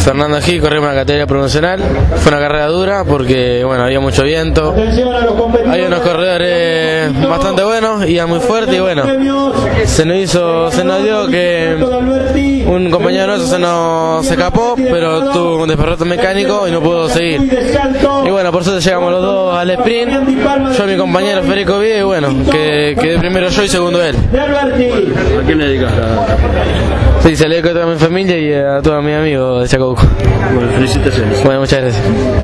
Fernando Gil, corrimos en la categoría promocional. Fue una carrera dura porque bueno, había mucho viento. Hay unos corredores bastante buenos, iban muy fuerte y bueno, se nos dio que un compañero nuestro se escapó, pero tuvo un desperfecto mecánico y no pudo seguir. Y bueno, por suerte llegamos los dos al sprint. Yo y mi compañero Federico Vía, y bueno, quedé primero yo y segundo él. ¿A quién le dedicas la...? Sí, se le dedico a toda mi familia y a todos mis amigos de Chacabuco. Bueno, felicitaciones. Bueno, muchas gracias.